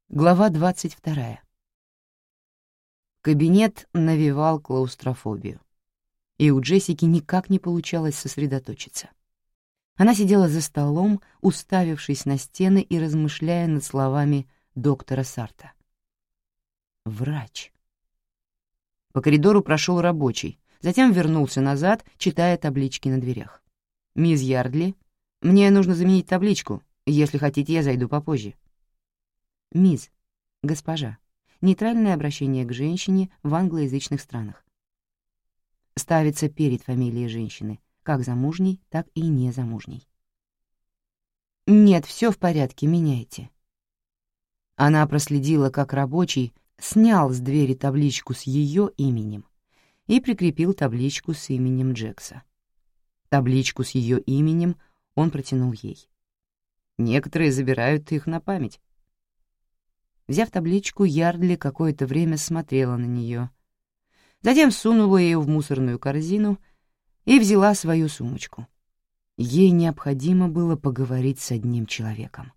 Глава 22. Кабинет навевал клаустрофобию, и у Джессики никак не получалось сосредоточиться. Она сидела за столом, уставившись на стены и размышляя над словами доктора Сарта. Врач. По коридору прошел рабочий, затем вернулся назад, читая таблички на дверях. «Мисс Ярдли, мне нужно заменить табличку. Если хотите, я зайду попозже». «Мисс», «госпожа», нейтральное обращение к женщине в англоязычных странах. Ставится перед фамилией женщины, как замужней, так и незамужней. «Нет, все в порядке, меняйте». Она проследила, как рабочий снял с двери табличку с ее именем и прикрепил табличку с именем Джекса. Табличку с ее именем он протянул ей. Некоторые забирают их на память. Взяв табличку, Ярдли какое-то время смотрела на нее, затем сунула ее в мусорную корзину и взяла свою сумочку. Ей необходимо было поговорить с одним человеком.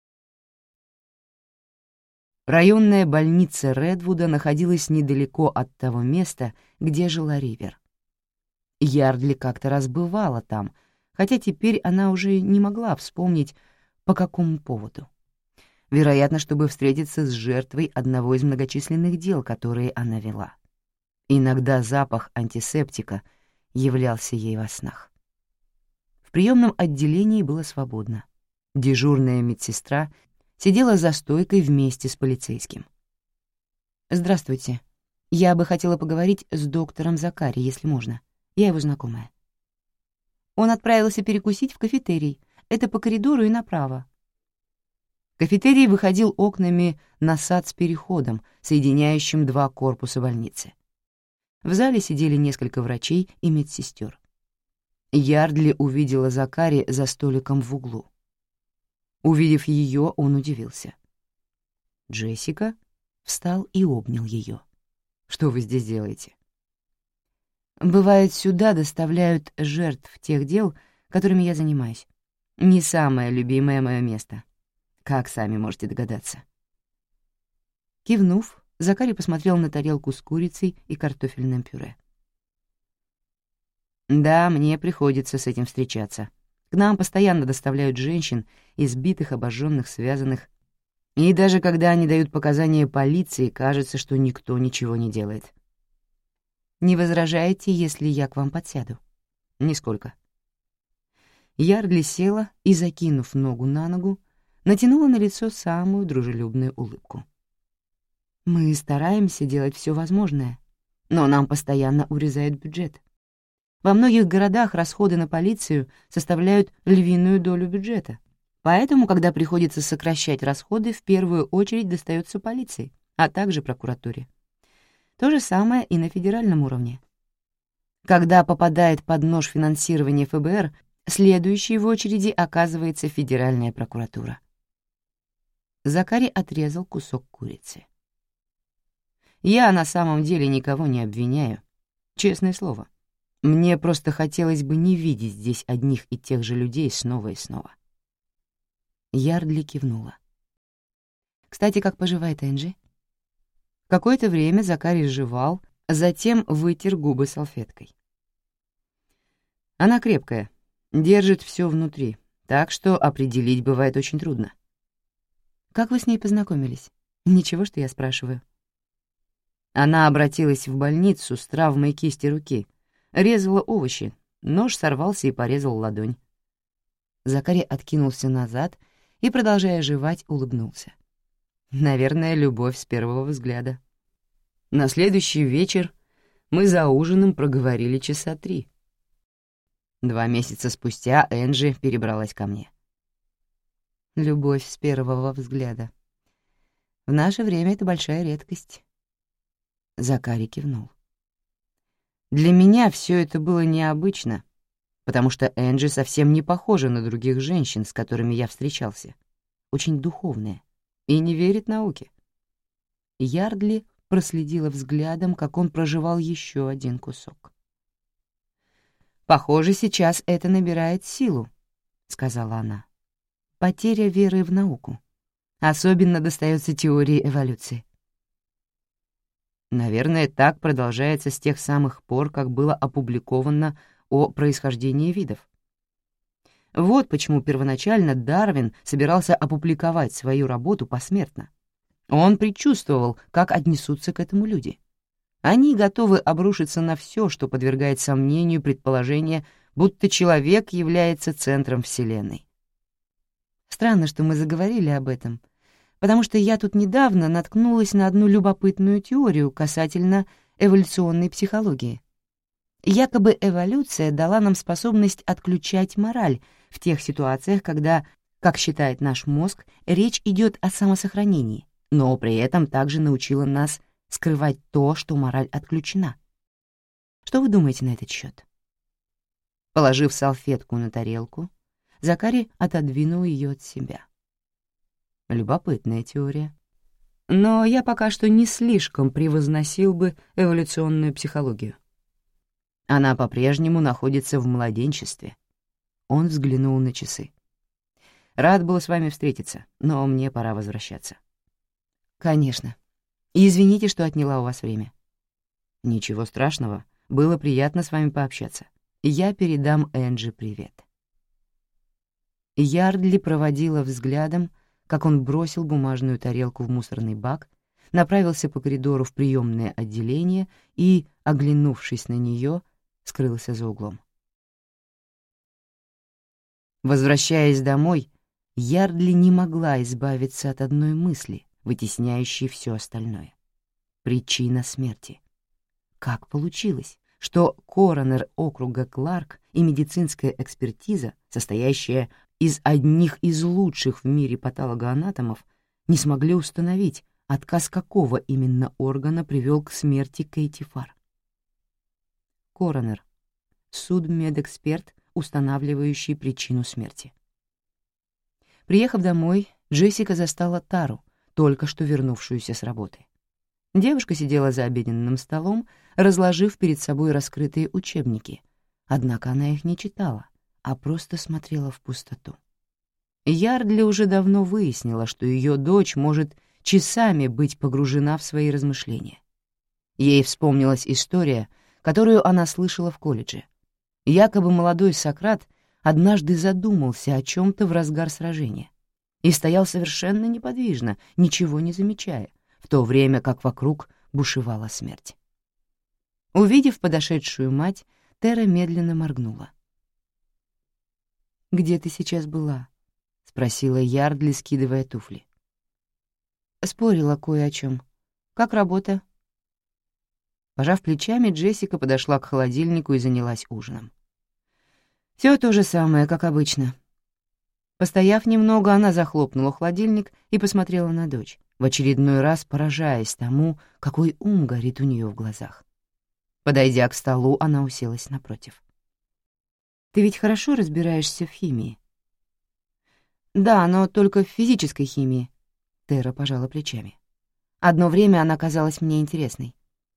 Районная больница Редвуда находилась недалеко от того места, где жила Ривер. Ярдли как-то раз бывала там, хотя теперь она уже не могла вспомнить, по какому поводу. Вероятно, чтобы встретиться с жертвой одного из многочисленных дел, которые она вела. Иногда запах антисептика являлся ей во снах. В приемном отделении было свободно. Дежурная медсестра сидела за стойкой вместе с полицейским. «Здравствуйте. Я бы хотела поговорить с доктором Закари, если можно. Я его знакомая». Он отправился перекусить в кафетерий. Это по коридору и направо. Кафетерий выходил окнами на сад с переходом, соединяющим два корпуса больницы. В зале сидели несколько врачей и медсестер. Ярдли увидела Закари за столиком в углу. Увидев ее, он удивился. «Джессика?» Встал и обнял ее. «Что вы здесь делаете?» «Бывает, сюда доставляют жертв тех дел, которыми я занимаюсь. Не самое любимое мое место. Как сами можете догадаться». Кивнув, Закари посмотрел на тарелку с курицей и картофельным пюре. «Да, мне приходится с этим встречаться. К нам постоянно доставляют женщин, избитых, обожженных, связанных. И даже когда они дают показания полиции, кажется, что никто ничего не делает». «Не возражаете, если я к вам подсяду?» «Нисколько». Ярдли села и, закинув ногу на ногу, натянула на лицо самую дружелюбную улыбку. «Мы стараемся делать все возможное, но нам постоянно урезают бюджет. Во многих городах расходы на полицию составляют львиную долю бюджета, поэтому, когда приходится сокращать расходы, в первую очередь достается полиции, а также прокуратуре. То же самое и на федеральном уровне. Когда попадает под нож финансирование ФБР, следующей в очереди оказывается Федеральная прокуратура». Закари отрезал кусок курицы. «Я на самом деле никого не обвиняю. Честное слово. Мне просто хотелось бы не видеть здесь одних и тех же людей снова и снова». Ярдли кивнула. «Кстати, как поживает Энджи?» Какое-то время Закари жевал, затем вытер губы салфеткой. «Она крепкая, держит все внутри, так что определить бывает очень трудно». «Как вы с ней познакомились? Ничего, что я спрашиваю». Она обратилась в больницу с травмой кисти руки, резала овощи, нож сорвался и порезал ладонь. Закари откинулся назад и, продолжая жевать, улыбнулся. Наверное, любовь с первого взгляда. На следующий вечер мы за ужином проговорили часа 3. 2 месяца спустя Энджи перебралась ко мне. Любовь с первого взгляда. В наше время это большая редкость. Закари кивнул. Для меня все это было необычно, потому что Энджи совсем не похожа на других женщин, с которыми я встречался. Очень духовная и не верит науке. Ярдли проследила взглядом, как он прожевал еще один кусок. «Похоже, сейчас это набирает силу», — сказала она. «Потеря веры в науку. Особенно достается теории эволюции. Наверное, так продолжается с тех самых пор, как было опубликовано о происхождении видов. Вот почему первоначально Дарвин собирался опубликовать свою работу посмертно. Он предчувствовал, как отнесутся к этому люди. Они готовы обрушиться на все, что подвергает сомнению предположение, будто человек является центром Вселенной. Странно, что мы заговорили об этом, потому что я тут недавно наткнулась на одну любопытную теорию касательно эволюционной психологии. Якобы эволюция дала нам способность отключать мораль в тех ситуациях, когда, как считает наш мозг, речь идет о самосохранении, но при этом также научила нас скрывать то, что мораль отключена. Что вы думаете на этот счет? Положив салфетку на тарелку, Закари отодвинул ее от себя. Любопытная теория. Но я пока что не слишком превозносил бы эволюционную психологию. Она по-прежнему находится в младенчестве. Он взглянул на часы. Рад был с вами встретиться, но мне пора возвращаться. Конечно. И извините, что отняла у вас время. Ничего страшного, было приятно с вами пообщаться. Я передам Энджи привет. Ярдли проводила взглядом, как он бросил бумажную тарелку в мусорный бак, направился по коридору в приемное отделение и, оглянувшись на нее, скрылся за углом. Возвращаясь домой, Ярдли не могла избавиться от одной мысли, вытесняющей все остальное. Причина смерти. Как получилось, что коронер округа Кларк и медицинская экспертиза, состоящая из одних из лучших в мире патологоанатомов, не смогли установить, отказ какого именно органа привел к смерти Кейти Фар? Коронер — судмедэксперт, устанавливающий причину смерти. Приехав домой, Джессика застала Тару, только что вернувшуюся с работы. Девушка сидела за обеденным столом, разложив перед собой раскрытые учебники, однако она их не читала, а просто смотрела в пустоту. Ярдли уже давно выяснила, что ее дочь может часами быть погружена в свои размышления. Ей вспомнилась история, которую она слышала в колледже. Якобы молодой Сократ однажды задумался о чем-то в разгар сражения и стоял совершенно неподвижно, ничего не замечая, в то время как вокруг бушевала смерть. Увидев подошедшую мать, Тера медленно моргнула. «Где ты сейчас была?» — спросила Ярдли, скидывая туфли. «Спорила кое о чем. Как работа?» Пожав плечами, Джессика подошла к холодильнику и занялась ужином. Все то же самое, как обычно. Постояв немного, она захлопнула холодильник и посмотрела на дочь, в очередной раз поражаясь тому, какой ум горит у нее в глазах. Подойдя к столу, она уселась напротив. «Ты ведь хорошо разбираешься в химии?» «Да, но только в физической химии», — Тера пожала плечами. «Одно время она казалась мне интересной.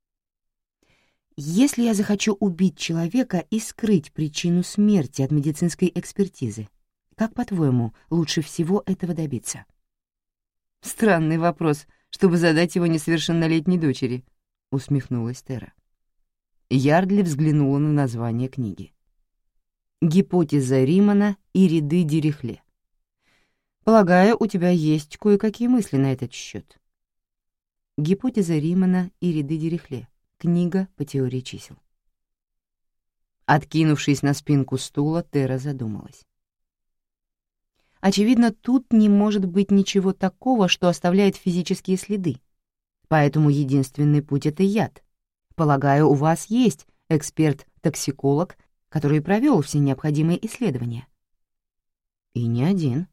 Если я захочу убить человека и скрыть причину смерти от медицинской экспертизы, как, по-твоему, лучше всего этого добиться?» «Странный вопрос, чтобы задать его несовершеннолетней дочери», — усмехнулась Тера. Ярдли взглянула на название книги. «Гипотеза Римана и ряды Дирихле. Полагаю, у тебя есть кое-какие мысли на этот счет». Гипотеза Римана и ряды Дирихле. Книга по теории чисел. Откинувшись на спинку стула, Тера задумалась. Очевидно, тут не может быть ничего такого, что оставляет физические следы. Поэтому единственный путь — это яд. Полагаю, у вас есть эксперт-токсиколог, который провел все необходимые исследования. И не один.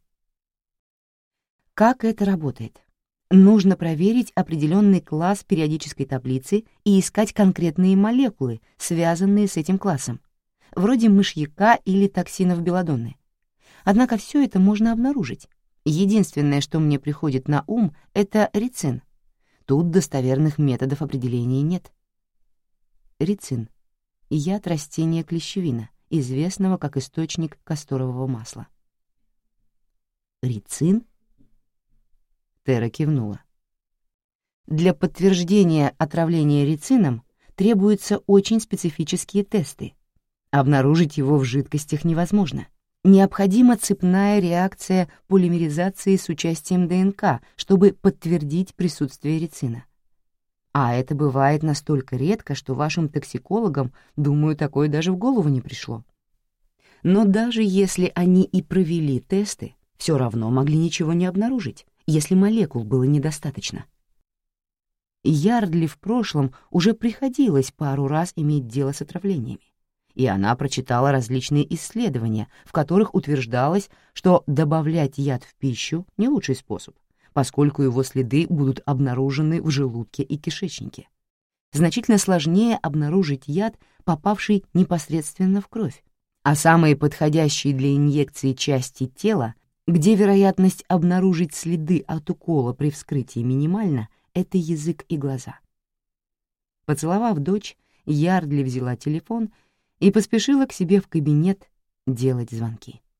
Как это работает? Нужно проверить определенный класс периодической таблицы и искать конкретные молекулы, связанные с этим классом, вроде мышьяка или токсинов белладонны. Однако все это можно обнаружить. Единственное, что мне приходит на ум, — это рицин. Тут достоверных методов определения нет. Рицин — яд растения клещевина, известного как источник касторового масла. Рицин? Тера кивнула. Для подтверждения отравления рицином требуются очень специфические тесты. Обнаружить его в жидкостях невозможно. Необходима цепная реакция полимеризации с участием ДНК, чтобы подтвердить присутствие рицина. А это бывает настолько редко, что вашим токсикологам, думаю, такое даже в голову не пришло. Но даже если они и провели тесты, все равно могли ничего не обнаружить, если молекул было недостаточно. Ярдли в прошлом уже приходилось пару раз иметь дело с отравлениями, и она прочитала различные исследования, в которых утверждалось, что добавлять яд в пищу — не лучший способ, поскольку его следы будут обнаружены в желудке и кишечнике. Значительно сложнее обнаружить яд, попавший непосредственно в кровь, а самые подходящие для инъекции части тела, где вероятность обнаружить следы от укола при вскрытии минимальна, это язык и глаза. Поцеловав дочь, Ярдли взяла телефон и поспешила к себе в кабинет делать звонки.